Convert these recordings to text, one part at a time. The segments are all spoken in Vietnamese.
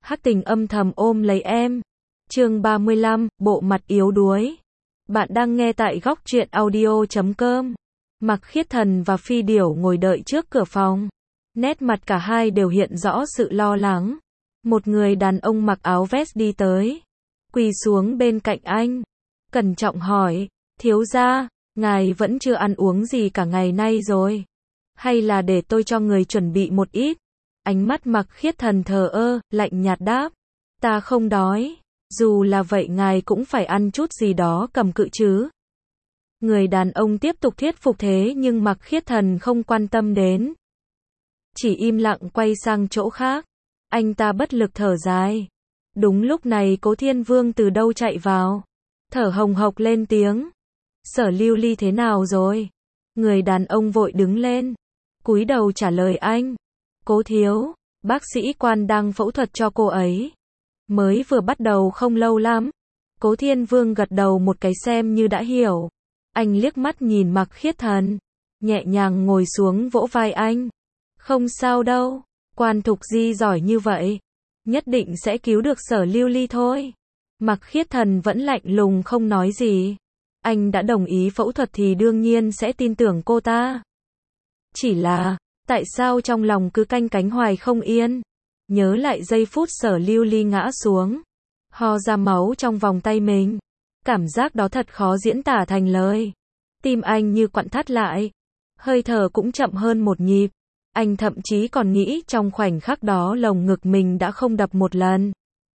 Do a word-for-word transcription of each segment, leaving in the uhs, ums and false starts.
Hắc Tình âm thầm ôm lấy em. Chương ba mươi lăm, bộ mặt yếu đuối. Bạn đang nghe tại góc truyện audio chấm com. Mạc Khiết Thần và Phi Điểu ngồi đợi trước cửa phòng. Nét mặt cả hai đều hiện rõ sự lo lắng. Một người đàn ông mặc áo vest đi tới, quỳ xuống bên cạnh anh, cẩn trọng hỏi, thiếu gia, ngài vẫn chưa ăn uống gì cả ngày nay rồi. Hay là để tôi cho người chuẩn bị một ít? Ánh mắt Mạc Khiết Thần thờ ơ, lạnh nhạt đáp, ta không đói, dù là vậy ngài cũng phải ăn chút gì đó cầm cự chứ. Người đàn ông tiếp tục thuyết phục thế nhưng Mạc Khiết Thần không quan tâm đến. Chỉ im lặng quay sang chỗ khác. Anh ta bất lực thở dài. Đúng lúc này Cố Thiên Vương từ đâu chạy vào, thở hồng hộc lên tiếng. Sở Lưu Ly thế nào rồi? Người đàn ông vội đứng lên, cúi đầu trả lời anh. Cố thiếu, bác sĩ Quan đang phẫu thuật cho cô ấy. Mới vừa bắt đầu không lâu lắm. Cố Thiên Vương gật đầu một cái xem như đã hiểu. Anh liếc mắt nhìn Mạc Khiết Thần, nhẹ nhàng ngồi xuống vỗ vai anh. Không sao đâu, Quan Thục Di giỏi như vậy, nhất định sẽ cứu được Sở Lưu Ly thôi. Mạc Khiết Thần vẫn lạnh lùng không nói gì. Anh đã đồng ý phẫu thuật thì đương nhiên sẽ tin tưởng cô ta. Chỉ là, tại sao trong lòng cứ canh cánh hoài không yên? Nhớ lại giây phút Sở Lưu Ly ngã xuống, ho ra máu trong vòng tay mình. Cảm giác đó thật khó diễn tả thành lời. Tim anh như quặn thắt lại, hơi thở cũng chậm hơn một nhịp. Anh thậm chí còn nghĩ trong khoảnh khắc đó lồng ngực mình đã không đập một lần.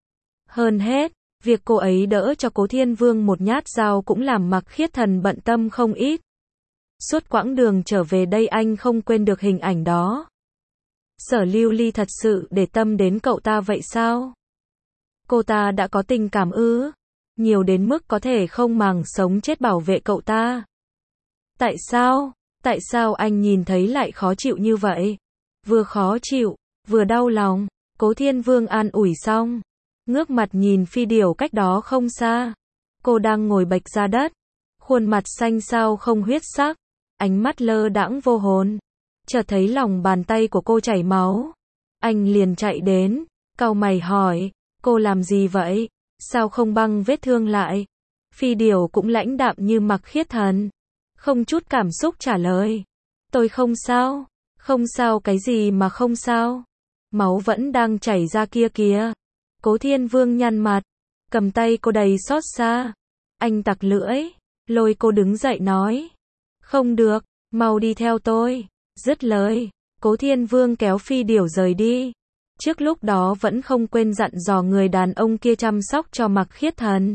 Hơn hết, việc cô ấy đỡ cho Cố Thiên Vương một nhát dao cũng làm Mạc Khiết Thần bận tâm không ít. Suốt quãng đường trở về đây anh không quên được hình ảnh đó. Sở Lưu Ly thật sự để tâm đến cậu ta vậy sao? Cô ta đã có tình cảm ư? Nhiều đến mức có thể không màng sống chết bảo vệ cậu ta. Tại sao? Tại sao anh nhìn thấy lại khó chịu như vậy? Vừa khó chịu, vừa đau lòng. Cố Thiên Vương an ủi xong, ngước mặt nhìn Phi Điểu cách đó không xa. Cô đang ngồi bệch ra đất, khuôn mặt xanh xao không huyết sắc, ánh mắt lơ đãng vô hồn. Chợt thấy lòng bàn tay của cô chảy máu. Anh liền chạy đến, cau mày hỏi, cô làm gì vậy? Sao không băng vết thương lại? Phi Điểu cũng lãnh đạm như Mạc Khiết Thần, không chút cảm xúc trả lời. Tôi không sao. Không sao cái gì mà không sao? Máu vẫn đang chảy ra kia kìa. Cố Thiên Vương nhăn mặt, cầm tay cô đầy xót xa. Anh tặc lưỡi, lôi cô đứng dậy nói. Không được, mau đi theo tôi. Dứt lời, Cố Thiên Vương kéo Phi Điểu rời đi. Trước lúc đó vẫn không quên dặn dò người đàn ông kia chăm sóc cho Mạc Khiết Thần.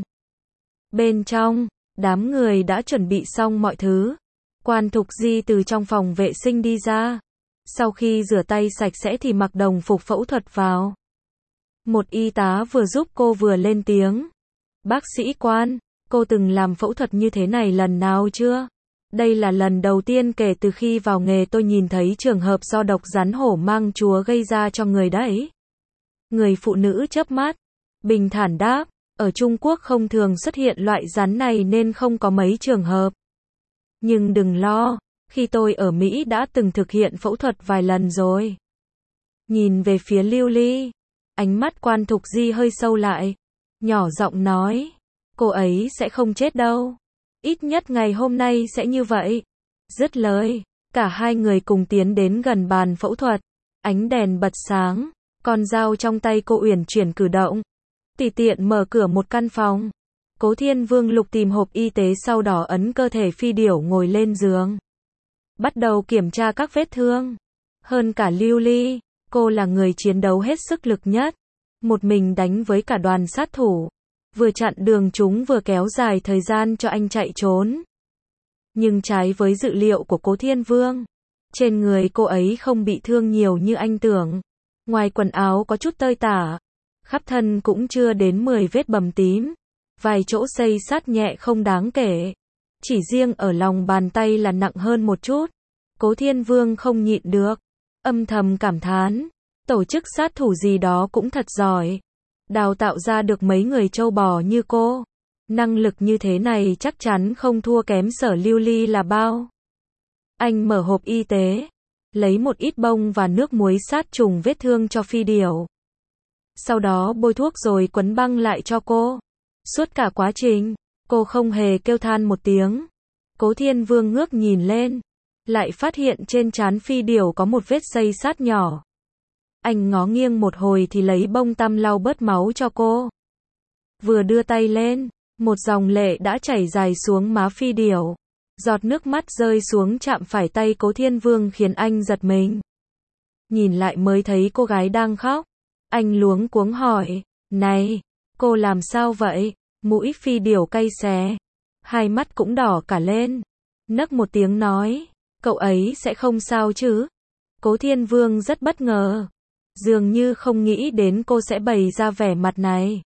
Bên trong, đám người đã chuẩn bị xong mọi thứ. Quan Thục Di từ trong phòng vệ sinh đi ra. Sau khi rửa tay sạch sẽ thì mặc đồng phục phẫu thuật vào. Một y tá vừa giúp cô vừa lên tiếng. Bác sĩ Quan, cô từng làm phẫu thuật như thế này lần nào chưa? Đây là lần đầu tiên kể từ khi vào nghề tôi nhìn thấy trường hợp do độc rắn hổ mang chúa gây ra cho người đấy. Người phụ nữ chớp mắt, bình thản đáp, ở Trung Quốc không thường xuất hiện loại rắn này nên không có mấy trường hợp. Nhưng đừng lo, khi tôi ở Mỹ đã từng thực hiện phẫu thuật vài lần rồi. Nhìn về phía Lưu Ly, ánh mắt Quan Thục Di hơi sâu lại, nhỏ giọng nói, cô ấy sẽ không chết đâu. Ít nhất ngày hôm nay sẽ như vậy. Dứt lời, cả hai người cùng tiến đến gần bàn phẫu thuật. Ánh đèn bật sáng, con dao trong tay cô uyển chuyển cử động. Tùy tiện mở cửa một căn phòng. Cố Thiên Vương lục tìm hộp y tế sau đó ấn cơ thể Phi Điểu ngồi lên giường. Bắt đầu kiểm tra các vết thương. Hơn cả Lưu Ly, cô là người chiến đấu hết sức lực nhất. Một mình đánh với cả đoàn sát thủ. Vừa chặn đường chúng vừa kéo dài thời gian cho anh chạy trốn. Nhưng trái với dự liệu của Cố Thiên Vương, trên người cô ấy không bị thương nhiều như anh tưởng. Ngoài quần áo có chút tơi tả, khắp thân cũng chưa đến mười vết bầm tím. Vài chỗ xây sát nhẹ không đáng kể. Chỉ riêng ở lòng bàn tay là nặng hơn một chút. Cố Thiên Vương không nhịn được, âm thầm cảm thán, tổ chức sát thủ gì đó cũng thật giỏi. Đào tạo ra được mấy người trâu bò như cô. Năng lực như thế này chắc chắn không thua kém Sở Lưu Ly là bao. Anh mở hộp y tế, lấy một ít bông và nước muối sát trùng vết thương cho Phi Điểu. Sau đó bôi thuốc rồi quấn băng lại cho cô. Suốt cả quá trình, cô không hề kêu than một tiếng. Cố Thiên Vương ngước nhìn lên, lại phát hiện trên trán Phi Điểu có một vết xây sát nhỏ. Anh ngó nghiêng một hồi thì lấy bông tăm lau bớt máu cho cô. Vừa đưa tay lên, một dòng lệ đã chảy dài xuống má Phi Điểu. Giọt nước mắt rơi xuống chạm phải tay Cố Thiên Vương khiến anh giật mình. Nhìn lại mới thấy cô gái đang khóc. Anh luống cuống hỏi, này, cô làm sao vậy? Mũi Phi Điểu cay xè, hai mắt cũng đỏ cả lên. Nấc một tiếng nói, cậu ấy sẽ không sao chứ? Cố Thiên Vương rất bất ngờ, dường như không nghĩ đến cô sẽ bày ra vẻ mặt này.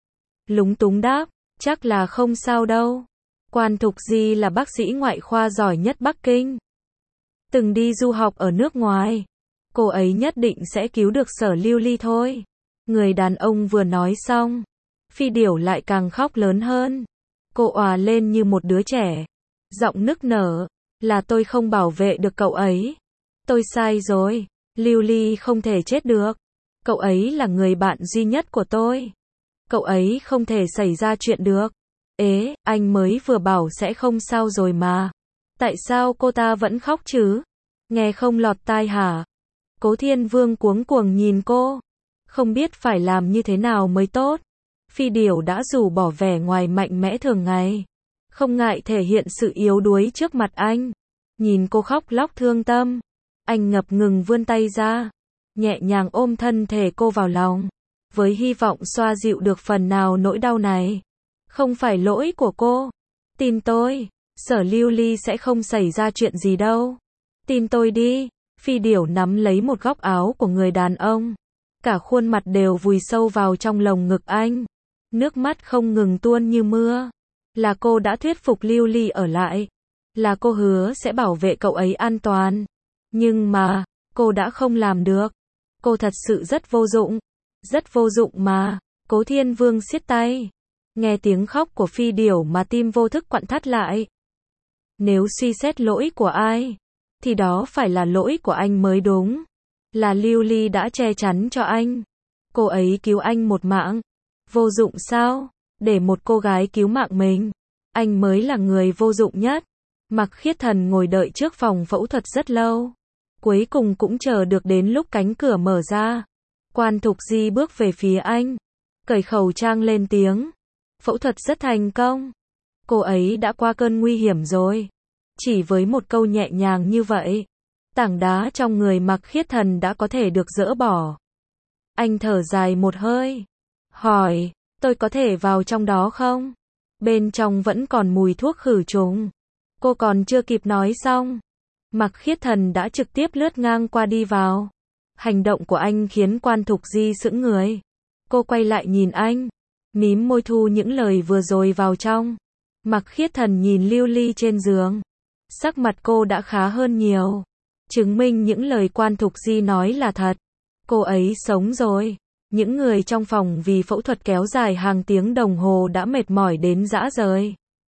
Lúng túng đáp, chắc là không sao đâu. Quan Thục Di là bác sĩ ngoại khoa giỏi nhất Bắc Kinh. Từng đi du học ở nước ngoài. Cô ấy nhất định sẽ cứu được Sở Lưu Ly thôi. Người đàn ông vừa nói xong, Phi Điểu lại càng khóc lớn hơn. Cô òa lên như một đứa trẻ. Giọng nức nở, là tôi không bảo vệ được cậu ấy. Tôi sai rồi, Lưu Ly không thể chết được. Cậu ấy là người bạn duy nhất của tôi. Cậu ấy không thể xảy ra chuyện được. Ế, anh mới vừa bảo sẽ không sao rồi mà. Tại sao cô ta vẫn khóc chứ? Nghe không lọt tai hả? Cố Thiên Vương cuống cuồng nhìn cô. Không biết phải làm như thế nào mới tốt. Phi Điểu đã rủ bỏ vẻ ngoài mạnh mẽ thường ngày. Không ngại thể hiện sự yếu đuối trước mặt anh. Nhìn cô khóc lóc thương tâm. Anh ngập ngừng vươn tay ra. Nhẹ nhàng ôm thân thể cô vào lòng. Với hy vọng xoa dịu được phần nào nỗi đau này. Không phải lỗi của cô. Tin tôi, Sở Lưu Ly sẽ không xảy ra chuyện gì đâu. Tin tôi đi. Phi Điểu nắm lấy một góc áo của người đàn ông. Cả khuôn mặt đều vùi sâu vào trong lồng ngực anh. Nước mắt không ngừng tuôn như mưa. Là cô đã thuyết phục Lưu Ly ở lại. Là cô hứa sẽ bảo vệ cậu ấy an toàn. Nhưng mà, cô đã không làm được. Cô thật sự rất vô dụng. Rất vô dụng mà. Cố Thiên Vương siết tay. Nghe tiếng khóc của Phi Điểu mà tim vô thức quặn thắt lại. Nếu suy xét lỗi của ai, thì đó phải là lỗi của anh mới đúng. Là Lưu Ly đã che chắn cho anh. Cô ấy cứu anh một mạng. Vô dụng sao? Để một cô gái cứu mạng mình. Anh mới là người vô dụng nhất. Mạc Khiết Thần ngồi đợi trước phòng phẫu thuật rất lâu. Cuối cùng cũng chờ được đến lúc cánh cửa mở ra. Quan Thục Di bước về phía anh. Cởi khẩu trang lên tiếng. Phẫu thuật rất thành công. Cô ấy đã qua cơn nguy hiểm rồi. Chỉ với một câu nhẹ nhàng như vậy, tảng đá trong người Mạc Khiết Thần đã có thể được dỡ bỏ. Anh thở dài một hơi. Hỏi, tôi có thể vào trong đó không? Bên trong vẫn còn mùi thuốc khử trùng. Cô còn chưa kịp nói xong. Mạc Khiết Thần đã trực tiếp lướt ngang qua đi vào. Hành động của anh khiến Quan Thục Di sững người. Cô quay lại nhìn anh. Mím môi thu những lời vừa rồi vào trong. Mạc Khiết Thần nhìn Lưu Ly trên giường. Sắc mặt cô đã khá hơn nhiều. Chứng minh những lời Quan Thục Di nói là thật. Cô ấy sống rồi. Những người trong phòng vì phẫu thuật kéo dài hàng tiếng đồng hồ đã mệt mỏi đến rã rời.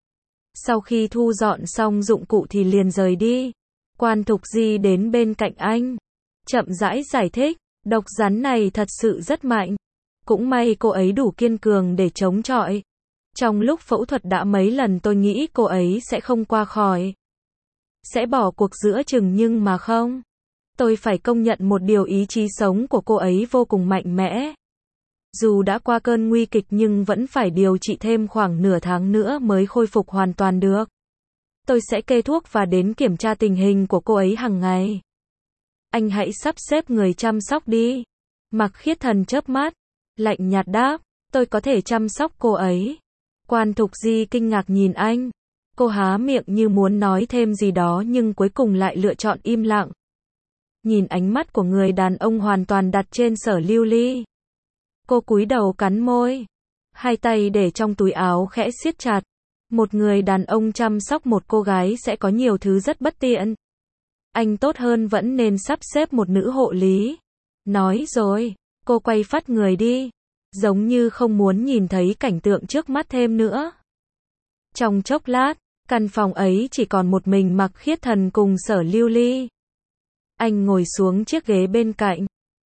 Sau khi thu dọn xong dụng cụ thì liền rời đi. Quan Thục Di đến bên cạnh anh. Chậm rãi giải thích, độc rắn này thật sự rất mạnh. Cũng may cô ấy đủ kiên cường để chống chọi. Trong lúc phẫu thuật đã mấy lần tôi nghĩ cô ấy sẽ không qua khỏi. Sẽ bỏ cuộc giữa chừng nhưng mà không. Tôi phải công nhận một điều, ý chí sống của cô ấy vô cùng mạnh mẽ. Dù đã qua cơn nguy kịch nhưng vẫn phải điều trị thêm khoảng nửa tháng nữa mới khôi phục hoàn toàn được. Tôi sẽ kê thuốc và đến kiểm tra tình hình của cô ấy hàng ngày. Anh hãy sắp xếp người chăm sóc đi. Mạc Khiết Thần chớp mắt, lạnh nhạt đáp, tôi có thể chăm sóc cô ấy. Quan Thục Di kinh ngạc nhìn anh. Cô há miệng như muốn nói thêm gì đó nhưng cuối cùng lại lựa chọn im lặng. Nhìn ánh mắt của người đàn ông hoàn toàn đặt trên Sở Lưu Ly. Cô cúi đầu cắn môi. Hai tay để trong túi áo khẽ siết chặt. Một người đàn ông chăm sóc một cô gái sẽ có nhiều thứ rất bất tiện. Anh tốt hơn vẫn nên sắp xếp một nữ hộ lý. Nói rồi, cô quay phắt người đi. Giống như không muốn nhìn thấy cảnh tượng trước mắt thêm nữa. Trong chốc lát, căn phòng ấy chỉ còn một mình Mạc Khiết Thần cùng Sở Lưu Ly. Anh ngồi xuống chiếc ghế bên cạnh.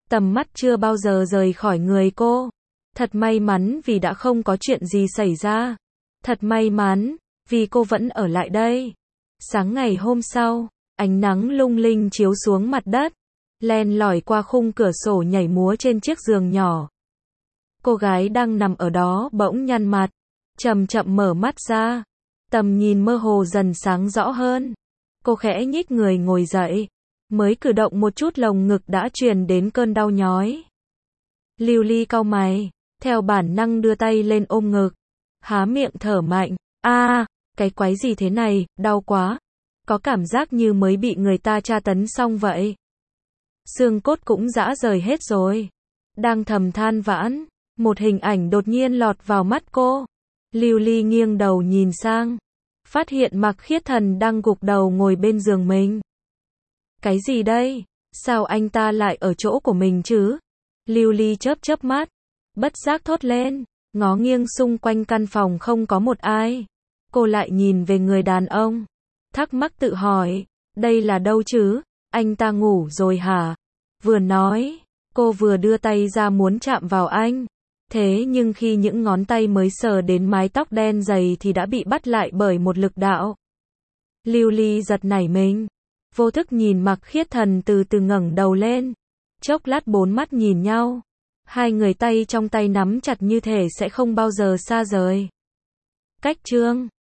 tầm mắt chưa bao giờ rời khỏi người cô. Thật may mắn vì đã không có chuyện gì xảy ra. Thật may mắn, vì cô vẫn ở lại đây. Sáng ngày hôm sau, ánh nắng lung linh chiếu xuống mặt đất, len lỏi qua khung cửa sổ nhảy múa trên chiếc giường nhỏ. Cô gái đang nằm ở đó bỗng nhăn mặt, chậm chậm mở mắt ra, tầm nhìn mơ hồ dần sáng rõ hơn. Cô khẽ nhích người ngồi dậy, mới cử động một chút lồng ngực đã truyền đến cơn đau nhói. Lưu Ly cau mày, theo bản năng đưa tay lên ôm ngực, há miệng thở mạnh, a, à, cái quái gì thế này, đau quá. Có cảm giác như mới bị người ta tra tấn xong vậy. Xương cốt cũng rã rời hết rồi. Đang thầm than vãn, một hình ảnh đột nhiên lọt vào mắt cô. Lưu Ly nghiêng đầu nhìn sang, phát hiện Mạc Khiết Thần đang gục đầu ngồi bên giường mình. Cái gì đây? Sao anh ta lại ở chỗ của mình chứ? Lưu Ly chớp chớp mắt, bất giác thốt lên, ngó nghiêng xung quanh căn phòng không có một ai. Cô lại nhìn về người đàn ông, thắc mắc tự hỏi, đây là đâu chứ? Anh ta ngủ rồi hả? Vừa nói, cô vừa đưa tay ra muốn chạm vào anh. Thế nhưng khi những ngón tay mới sờ đến mái tóc đen dày thì đã bị bắt lại bởi một lực đạo. Lưu Ly giật nảy mình, vô thức nhìn Mạc Khiết Thần từ từ ngẩng đầu lên. Chốc lát bốn mắt nhìn nhau, hai người tay trong tay nắm chặt như thể sẽ không bao giờ xa rời. Cách chương